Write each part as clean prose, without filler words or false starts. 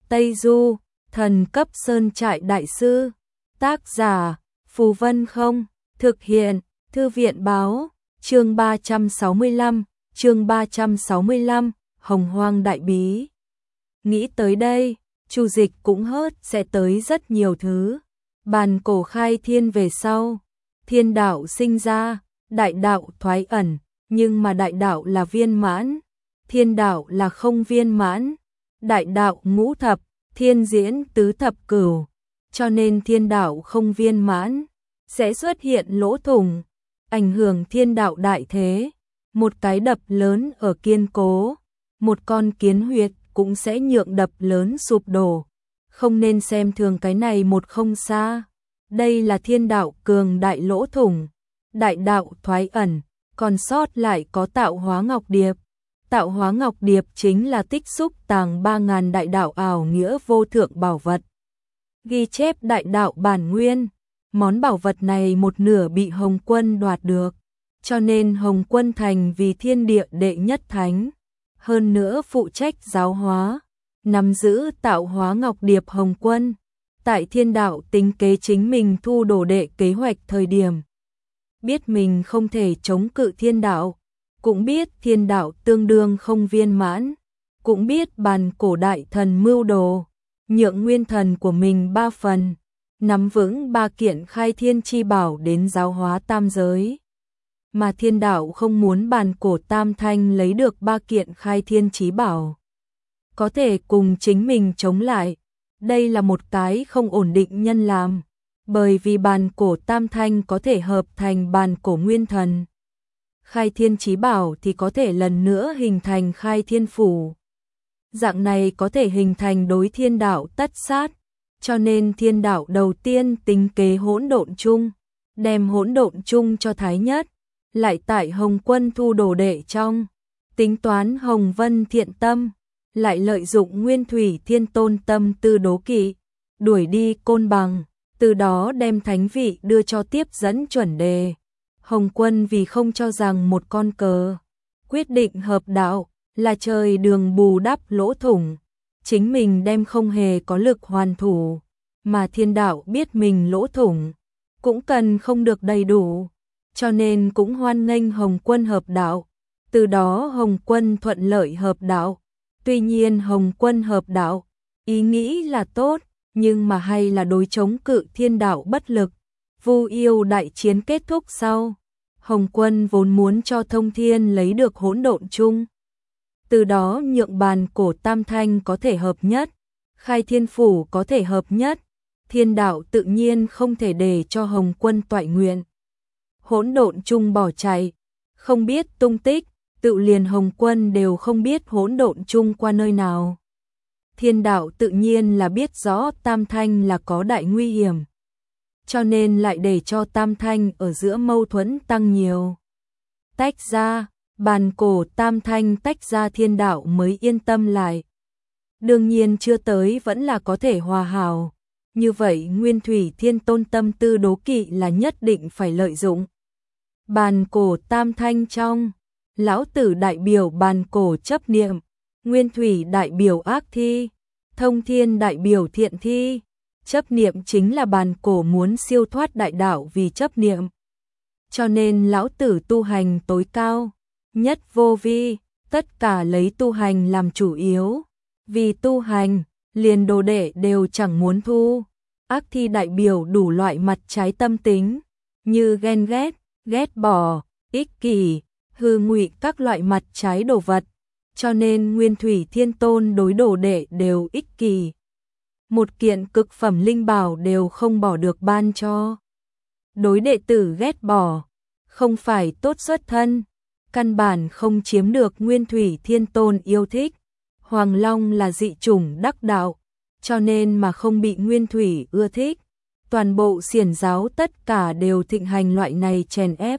Tây Du, thần cấp sơn trại đại sư. Tác giả, Phù Vân Không. Thực hiện, Thư viện báo. Chương 365, Hồng Hoang Đại Bí. Nghĩ tới đây, Chu Dịch cũng hớt sẽ tới rất nhiều thứ. Bàn cổ khai thiên về sau, thiên đạo sinh ra, đại đạo thoái ẩn, nhưng mà đại đạo là viên mãn, thiên đạo là không viên mãn. Đại đạo ngũ thập, thiên diễn tứ thập cửu, cho nên thiên đạo không viên mãn, sẽ xuất hiện lỗ thủng, ảnh hưởng thiên đạo đại thế. Một cái đập lớn ở kiên cố, một con kiến huyệt cũng sẽ nhượng đập lớn sụp đổ. Không nên xem thường cái này một không xa. Đây là thiên đạo cường đại lỗ thủng, đại đạo thoái ẩn, còn sót lại có tạo hóa ngọc điệp. Tạo hóa ngọc điệp chính là tích xúc tàng 3.000 đại đạo ảo nghĩa vô thượng bảo vật. Ghi chép đại đạo bản nguyên, món bảo vật này một nửa bị Hồng Quân đoạt được, cho nên Hồng Quân thành vì thiên địa đệ nhất thánh. Hơn nữa phụ trách giáo hóa, nắm giữ tạo hóa ngọc điệp Hồng Quân. Tại thiên đạo tính kế chính mình thu đồ đệ kế hoạch thời điểm. Biết mình không thể chống cự thiên đạo, cũng biết thiên đạo tương đương không viên mãn, cũng biết bàn cổ đại thần mưu đồ, nhượng nguyên thần của mình 3 phần, nắm vững 3 kiện khai thiên chi bảo đến giáo hóa tam giới. Mà thiên đạo không muốn bàn cổ tam thanh lấy được 3 kiện khai thiên chí bảo, có thể cùng chính mình chống lại. Đây là một cái không ổn định nhân làm, bởi vì bàn cổ tam thanh có thể hợp thành bàn cổ nguyên thần. Khai thiên chí bảo thì có thể lần nữa hình thành khai thiên phủ. Dạng này có thể hình thành đối thiên đạo tất sát, cho nên thiên đạo đầu tiên tính kế hỗn độn chung, đem hỗn độn chung cho Thái Nhất, lại tại Hồng Quân thu đồ đệ trong, tính toán Hồng Vân thiện tâm, lại lợi dụng Nguyên Thủy Thiên Tôn tâm tư đố kỵ, đuổi đi Côn Bằng, từ đó đem thánh vị đưa cho tiếp dẫn chuẩn đề. Hồng Quân vì không cho rằng một con cờ, quyết định hợp đạo, là trời đường bù đắp lỗ thủng, chính mình đem không hề có lực hoàn thủ, mà thiên đạo biết mình lỗ thủng, cũng cần không được đầy đủ, cho nên cũng hoan nghênh Hồng Quân hợp đạo, từ đó Hồng Quân thuận lợi hợp đạo. Tuy nhiên Hồng Quân hợp đạo, ý nghĩ là tốt, nhưng mà hay là đối chống cự thiên đạo bất lực. Vu Yêu đại chiến kết thúc sau, Hồng Quân vốn muốn cho Thông Thiên lấy được hỗn độn chung, từ đó nhượng bàn cổ tam thanh có thể hợp nhất, khai thiên phủ có thể hợp nhất, thiên đạo tự nhiên không thể để cho Hồng Quân toại nguyện. Hỗn độn chung bỏ chạy, không biết tung tích, tự liền Hồng Quân đều không biết hỗn độn chung qua nơi nào. Thiên đạo tự nhiên là biết rõ tam thanh là có đại nguy hiểm, cho nên lại để cho tam thanh ở giữa mâu thuẫn tăng nhiều. Tách ra, bàn cổ tam thanh tách ra thiên đạo mới yên tâm lại. Đương nhiên chưa tới vẫn là có thể hòa hảo, như vậy Nguyên Thủy Thiên Tôn tâm tư đố kỵ là nhất định phải lợi dụng. Bàn cổ tam thanh trong, lão tử đại biểu bàn cổ chấp niệm, Nguyên Thủy đại biểu ác thi, Thông Thiên đại biểu thiện thi. Chấp niệm chính là bàn cổ muốn siêu thoát đại đạo vì chấp niệm. Cho nên lão tử tu hành tối cao, nhất vô vi, tất cả lấy tu hành làm chủ yếu. Vì tu hành, liền đồ đệ đều chẳng muốn thu. Ác thi đại biểu đủ loại mặt trái tâm tính, như ghen ghét, ghét bỏ, ích kỷ, hư ngụy các loại mặt trái đồ vật. Cho nên Nguyên Thủy Thiên Tôn đối đồ đệ đều ích kỷ. Một kiện cực phẩm linh bảo đều không bỏ được ban cho. Đối đệ tử ghét bỏ, không phải tốt xuất thân, căn bản không chiếm được Nguyên Thủy Thiên Tôn yêu thích. Hoàng Long là dị chủng đắc đạo, cho nên mà không bị Nguyên Thủy ưa thích. Toàn bộ xiển giáo tất cả đều thịnh hành loại này chèn ép,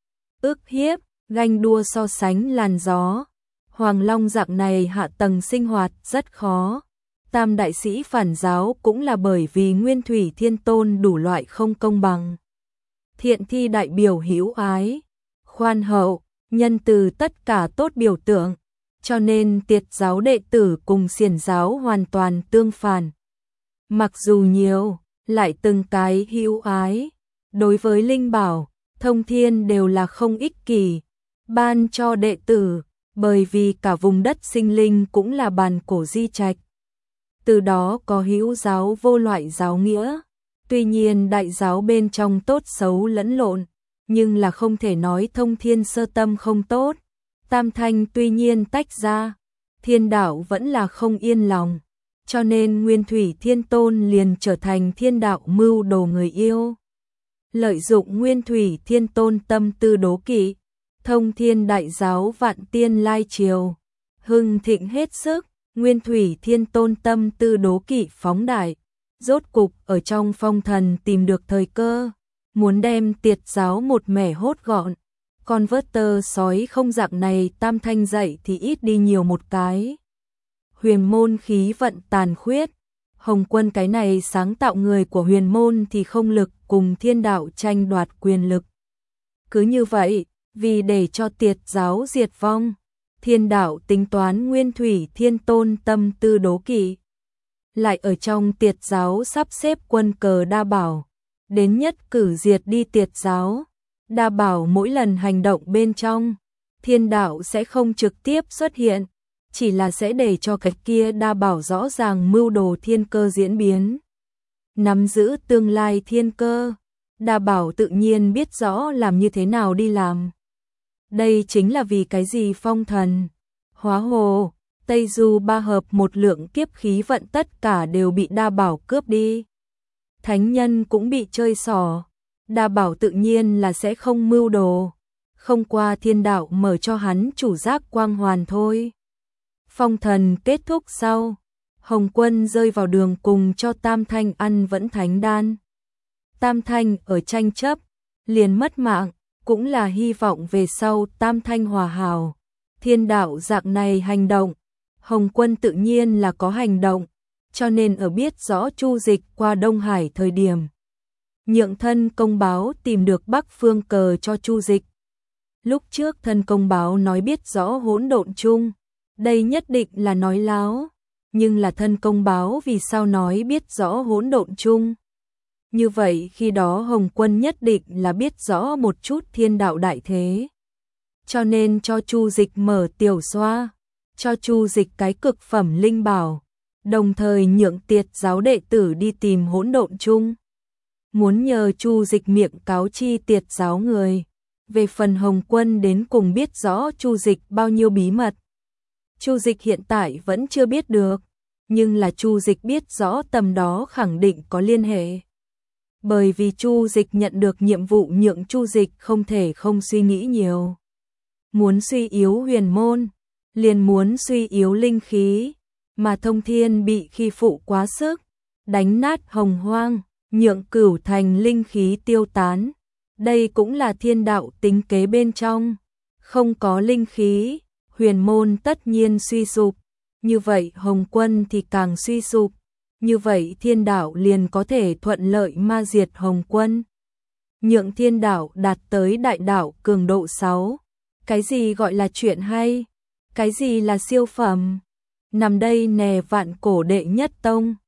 ức hiếp, ganh đua so sánh làn gió. Hoàng Long dạng này hạ tầng sinh hoạt rất khó. Tam đại sĩ phản giáo cũng là bởi vì Nguyên Thủy Thiên Tôn đủ loại không công bằng. Thiện thi đại biểu hữu ái, khoan hậu, nhân từ tất cả tốt biểu tượng. cho nên Tiệt giáo đệ tử cùng Xiển giáo hoàn toàn tương phản. Mặc dù nhiều, lại từng cái hữu ái. Đối với linh bảo, Thông Thiên đều là không ích kỷ, ban cho đệ tử, bởi vì cả vùng đất sinh linh cũng là bàn cổ di trạch. Từ đó có hữu giáo vô loại giáo nghĩa. Tuy nhiên đại giáo bên trong tốt xấu lẫn lộn, nhưng là không thể nói Thông Thiên sơ tâm không tốt. Tam thanh tuy nhiên tách ra, thiên đạo vẫn là không yên lòng, cho nên Nguyên Thủy Thiên Tôn liền trở thành thiên đạo mưu đồ người yêu. Lợi dụng Nguyên Thủy Thiên Tôn tâm tư đố kỵ, Thông Thiên đại giáo vạn tiên lai triều, hưng thịnh hết sức, Nguyên Thủy Thiên Tôn tâm tư đố kỵ phóng đại, rốt cục ở trong phong thần tìm được thời cơ, muốn đem Tiệt giáo một mẻ hốt gọn. Con vớt tơ sói không dạng này tam thanh dậy thì ít đi nhiều một cái. Huyền môn khí vận tàn khuyết, Hồng Quân cái này sáng tạo người của huyền môn thì không lực cùng thiên đạo tranh đoạt quyền lực. Cứ như vậy, vì để cho Tiệt giáo diệt vong, thiên đạo tính toán Nguyên Thủy Thiên Tôn tâm tư đố kỵ. Lại ở trong Tiệt giáo sắp xếp quân cờ đa bảo, đến nhất cử diệt đi Tiệt giáo. Đa bảo mỗi lần hành động bên trong, thiên đạo sẽ không trực tiếp xuất hiện, chỉ là sẽ để cho cái kia đa bảo rõ ràng mưu đồ thiên cơ diễn biến. Nắm giữ tương lai thiên cơ, đa bảo tự nhiên biết rõ làm như thế nào đi làm. Đây chính là vì cái gì phong thần, hóa hồ, Tây Du ba hợp một lượng kiếp khí vận tất cả đều bị đa bảo cướp đi. Thánh nhân cũng bị chơi xỏ. Đa bảo tự nhiên là sẽ không mưu đồ, không qua thiên đạo mở cho hắn chủ giác quang hoàn thôi. Phong thần kết thúc sau, Hồng Quân rơi vào đường cùng cho Tam Thanh ăn vẫn thánh đan. Tam Thanh ở tranh chấp, liền mất mạng, cũng là hy vọng về sau Tam Thanh hòa hảo. Thiên đạo dạng này hành động, Hồng Quân tự nhiên là có hành động, cho nên ở biết rõ Chu Dịch qua Đông Hải thời điểm. Nhượng thân công báo tìm được Bắc Phương cờ cho Chu Dịch. Lúc trước thân công báo nói biết rõ hỗn độn chung, đây nhất định là nói láo, nhưng là thân công báo vì sao nói biết rõ hỗn độn chung. Như vậy khi đó Hồng Quân nhất định là biết rõ một chút thiên đạo đại thế. Cho nên cho Chu Dịch mở tiểu xoa, cho Chu Dịch cái cực phẩm linh bảo, đồng thời nhượng Tiệt giáo đệ tử đi tìm hỗn độn chung. Muốn nhờ Chu Dịch miệng cáo chi Tiệt giáo người. Về phần Hồng Quân đến cùng biết rõ Chu Dịch bao nhiêu bí mật. Chu Dịch hiện tại vẫn chưa biết được, nhưng là Chu Dịch biết rõ tầm đó khẳng định có liên hệ. Bởi vì Chu Dịch nhận được nhiệm vụ nhượng Chu Dịch không thể không suy nghĩ nhiều. Muốn suy yếu huyền môn, liền muốn suy yếu linh khí, mà Thông Thiên bị khi phụ quá sức, đánh nát Hồng Hoang, nhượng Cửu Thành linh khí tiêu tán. Đây cũng là thiên đạo tính kế bên trong. Không có linh khí, huyền môn tất nhiên suy sụp. Như vậy Hồng Quân thì càng suy sụp. Như vậy thiên đạo liền có thể thuận lợi ma diệt Hồng Quân. Nhượng thiên đạo đạt tới đại đạo cường độ 6. Cái gì gọi là chuyện hay? Cái gì là siêu phẩm? Nằm đây nè vạn cổ đệ nhất tông.